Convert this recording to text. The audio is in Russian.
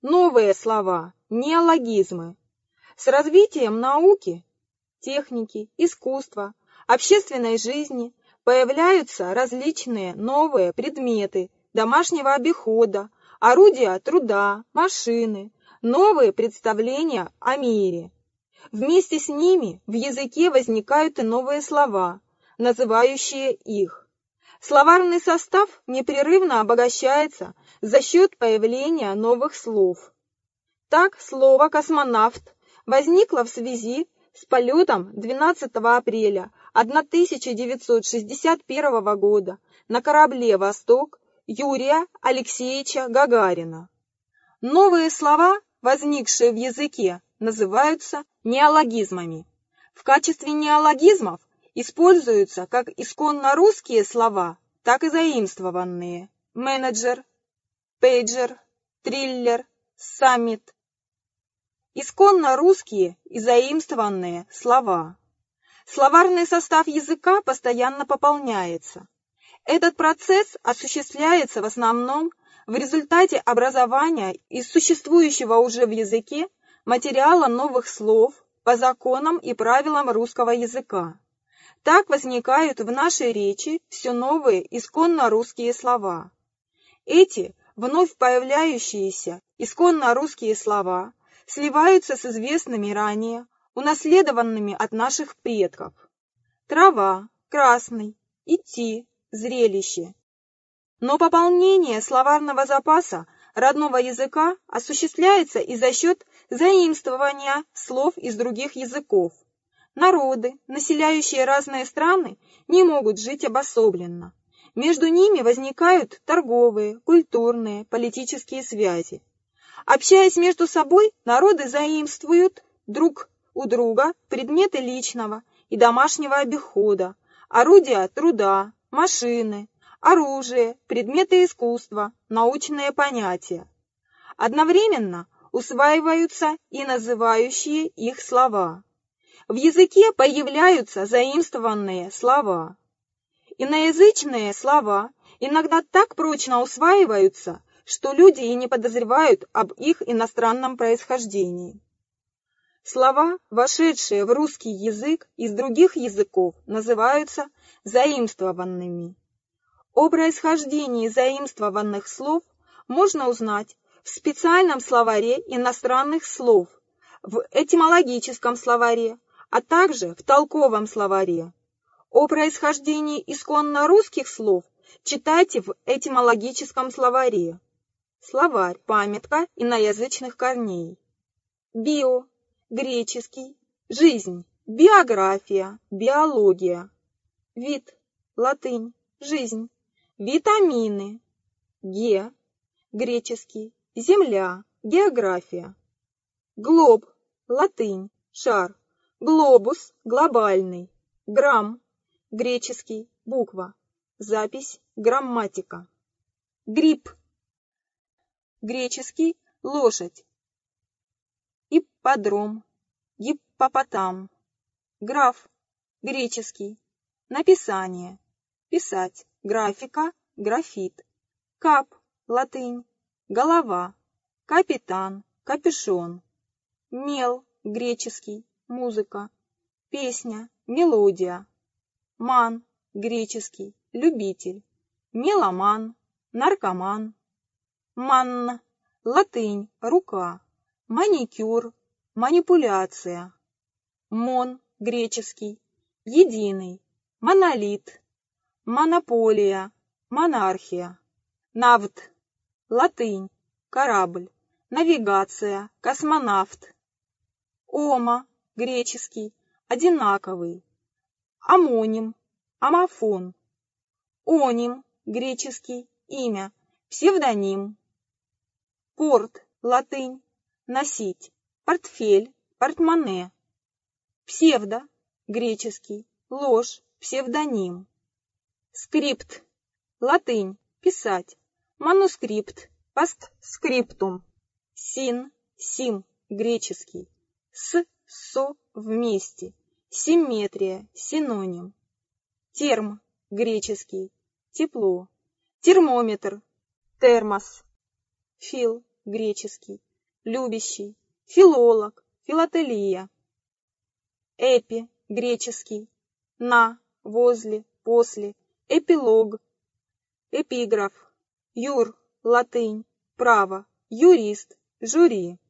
Новые слова, неологизмы. С развитием науки, техники, искусства, общественной жизни появляются различные новые предметы домашнего обихода, орудия труда, машины, новые представления о мире. Вместе с ними в языке возникают и новые слова, называющие их. Словарный состав непрерывно обогащается за счет появления новых слов. Так, слово «космонавт» возникло в связи с полетом 12 апреля 1961 года на корабле «Восток» Юрия Алексеевича Гагарина. Новые слова, возникшие в языке, называются неологизмами. В качестве неологизмов используются как исконно русские слова, так и заимствованные: менеджер, пейджер, триллер, саммит. Исконно русские и заимствованные слова. Словарный состав языка постоянно пополняется. Этот процесс осуществляется в основном в результате образования из существующего уже в языке материала новых слов по законам и правилам русского языка. Так возникают в нашей речи все новые исконно русские слова. Эти вновь появляющиеся исконно русские слова сливаются с известными ранее, унаследованными от наших предков. Трава, красный, идти, зрелище. Но пополнение словарного запаса родного языка осуществляется и за счет заимствования слов из других языков. Народы, населяющие разные страны, не могут жить обособленно. Между ними возникают торговые, культурные, политические связи. Общаясь между собой, народы заимствуют друг у друга предметы личного и домашнего обихода, орудия труда, машины, оружие, предметы искусства, научные понятия. Одновременно усваиваются и называющие их слова. В языке появляются заимствованные слова. Иноязычные слова иногда так прочно усваиваются, что люди и не подозревают об их иностранном происхождении. Слова, вошедшие в русский язык из других языков, называются заимствованными. О происхождении заимствованных слов можно узнать в специальном словаре иностранных слов, в этимологическом словаре, а также в толковом словаре. О происхождении исконно русских слов читайте в этимологическом словаре. Словарь, памятка иноязычных корней. Био, греческий, жизнь, биография, биология. Вид, латынь, жизнь. Витамины. Ге, греческий, земля, география. Глоб, латынь, шар. Глобус, глобальный. Грамм, греческий, буква. Запись, грамматика. Гриб, греческий, лошадь. Ипподром, гиппопотам. Граф, греческий, написание, писать. Графика, графит. Кап, латынь, голова. Капитан, капюшон. Мел, греческий, музыка. Песня, мелодия. Ман, греческий, любитель. Меломан, наркоман. Манна, латынь, рука. Маникюр, манипуляция. Мон, греческий, единый. Монолит. Монополия, монархия. Навт, латынь, корабль. Навигация, космонавт. Ома, греческий, одинаковый. Амоним, амофон. Оним, греческий, имя, псевдоним. Порт, латынь, носить. Портфель, портмоне. Псевдо, греческий, ложь, псевдоним. Скрипт, латынь, писать. Манускрипт, постскриптум. Син, сим, греческий. Со, вместе. Симметрия, синоним. Терм, греческий, тепло. Термометр, термос. Фил, греческий, любящий, филолог, филателия. Эпи, греческий, на, возле, после, эпилог, эпиграф, юр, латынь, право, юрист, жюри.